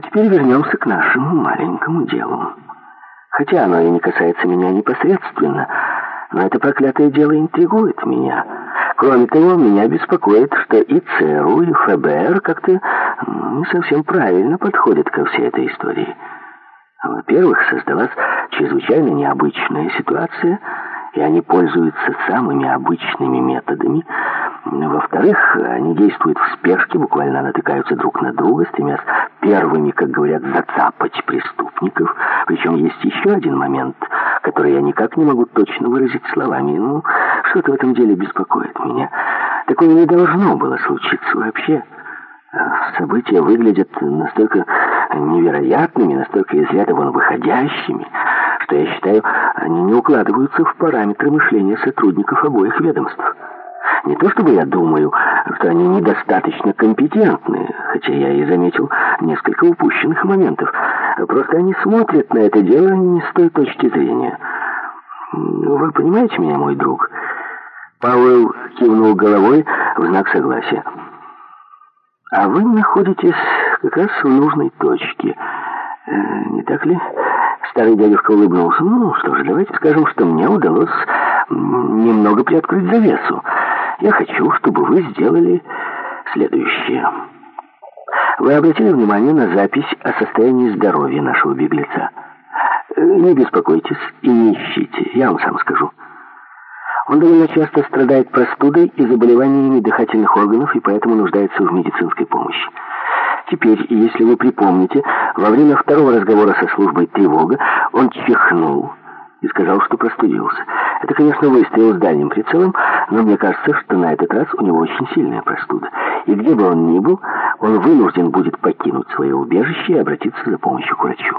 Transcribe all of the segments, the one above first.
Теперь вернемся к нашему маленькому делу. Хотя оно и не касается меня непосредственно, но это проклятое дело интригует меня. Кроме того, меня беспокоит, что и ЦРУ, и ФБР как-то не совсем правильно подходят ко всей этой истории. Во-первых, создалась чрезвычайно необычная ситуация, и они пользуются самыми обычными методами. Во-вторых, они действуют в спешке, буквально натыкаются друг на друга, стремясь первыми, как говорят, зацапать преступников. Причем есть еще один момент, который я никак не могу точно выразить словами. Что-то в этом деле беспокоит меня. Такое не должно было случиться вообще. События выглядят настолько невероятными, настолько из ряда вон выходящими, что я считаю, они не укладываются в параметры мышления сотрудников обоих ведомств. Не то чтобы я думаю, что они недостаточно компетентны, хотя я и заметил несколько упущенных моментов. Просто они смотрят на это дело не с той точки зрения. Вы понимаете меня, мой друг? Пауэлл кивнул головой в знак согласия. А вы находитесь как раз в нужной точке. Не так ли? Старый дядюшка улыбнулся. Что ж, давайте скажем, что мне удалось немного приоткрыть завесу. Я хочу, чтобы вы сделали следующее. Вы обратили внимание на запись о состоянии здоровья нашего беглеца. Не беспокойтесь и не ищите, я вам сам скажу. Он довольно часто страдает простудой и заболеваниями дыхательных органов, и поэтому нуждается в медицинской помощи. Теперь, если вы припомните, во время второго разговора со службой «Тревога» он чихнул и сказал, что простудился. Это, конечно, выстрел с дальним прицелом, но мне кажется, что на этот раз у него очень сильная простуда. И где бы он ни был, он вынужден будет покинуть свое убежище и обратиться за помощью к врачу.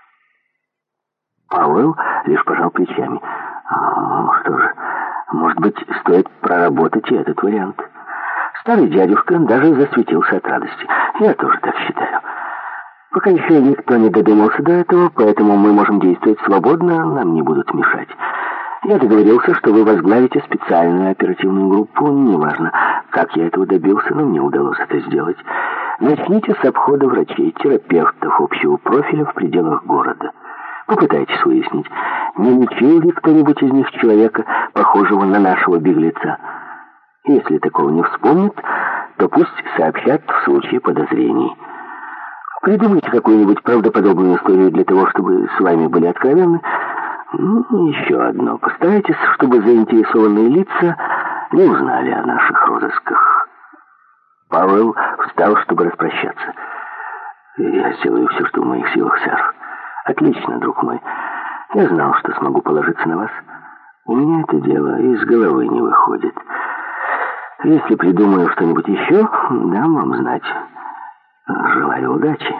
Пауэлл лишь пожал плечами. Что же, может быть, стоит проработать и этот вариант. Старый дядюшка даже засветился от радости. Я тоже так считаю. Пока еще никто не додумался до этого, поэтому мы можем действовать свободно, нам не будут мешать. Я договорился, что вы возглавите специальную оперативную группу. Неважно, как я этого добился, но мне удалось это сделать. Начните с обхода врачей, терапевтов общего профиля в пределах города. Попытайтесь выяснить, не лечил ли кто-нибудь из них человека, похожего на нашего беглеца. Если такого не вспомнят, то пусть сообщат в случае подозрений. Придумайте какую-нибудь правдоподобную историю для того, чтобы с вами были откровенны. Еще одно. Постарайтесь, чтобы заинтересованные лица не узнали о наших розысках. Пауэлл встал, чтобы распрощаться. Я сделаю все, что в моих силах, сэр. Отлично, друг мой. Я знал, что смогу положиться на вас. У меня это дело из головы не выходит. Если придумаю что-нибудь еще, дам вам знать. Желаю удачи.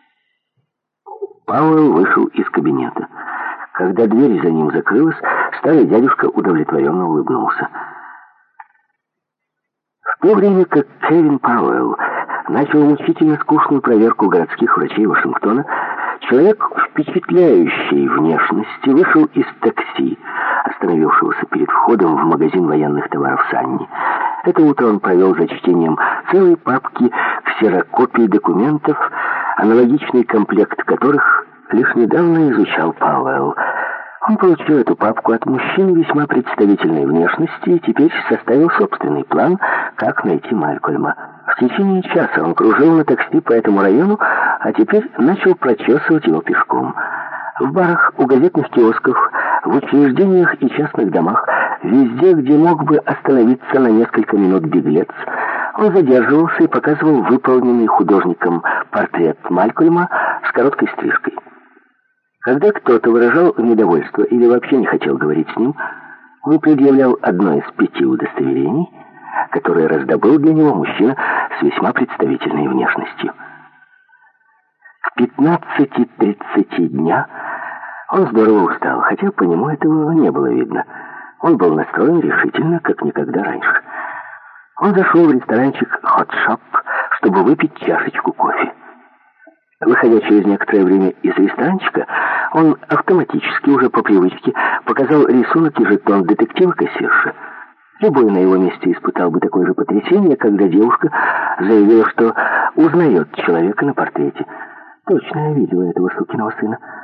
Пауэлл вышел из кабинета. Когда дверь за ним закрылась, старый дядюшка удовлетворенно улыбнулся. В то время как Кевин Пауэлл начал мучительно скучную проверку городских врачей Вашингтона, человек впечатляющей внешности вышел из такси, остановившегося перед входом в магазин военных товаров Санни. Это утро он провел за чтением целой папки ксерокопий документов, аналогичный комплект которых лишь недавно изучал Пауэлл. Он получил эту папку от мужчины весьма представительной внешности и теперь составил собственный план, как найти Малькольма. В течение часа он кружил на такси по этому району, а теперь начал прочесывать его пешком. В барах, у газетных киосков, в учреждениях и частных домах, везде, где мог бы остановиться на несколько минут беглец, он задерживался и показывал выполненный художником портрет Малькольма с короткой стрижкой. Когда кто-то выражал недовольство или вообще не хотел говорить с ним, он предъявлял одно из 5 удостоверений, которые раздобыл для него мужчина с весьма представительной внешностью. К 15:30 дня он здорово устал, хотя по нему этого не было видно. Он был настроен решительно, как никогда раньше. Он зашел в ресторанчик «Hot Shop», чтобы выпить чашечку кофе. Выходя через некоторое время из ресторанчика, он автоматически, уже по привычке, показал рисунок и жетон детектива-кассирши. Любой на его месте испытал бы такое же потрясение, когда девушка заявила, что узнает человека на портрете. Точно я видела этого сукиного сына.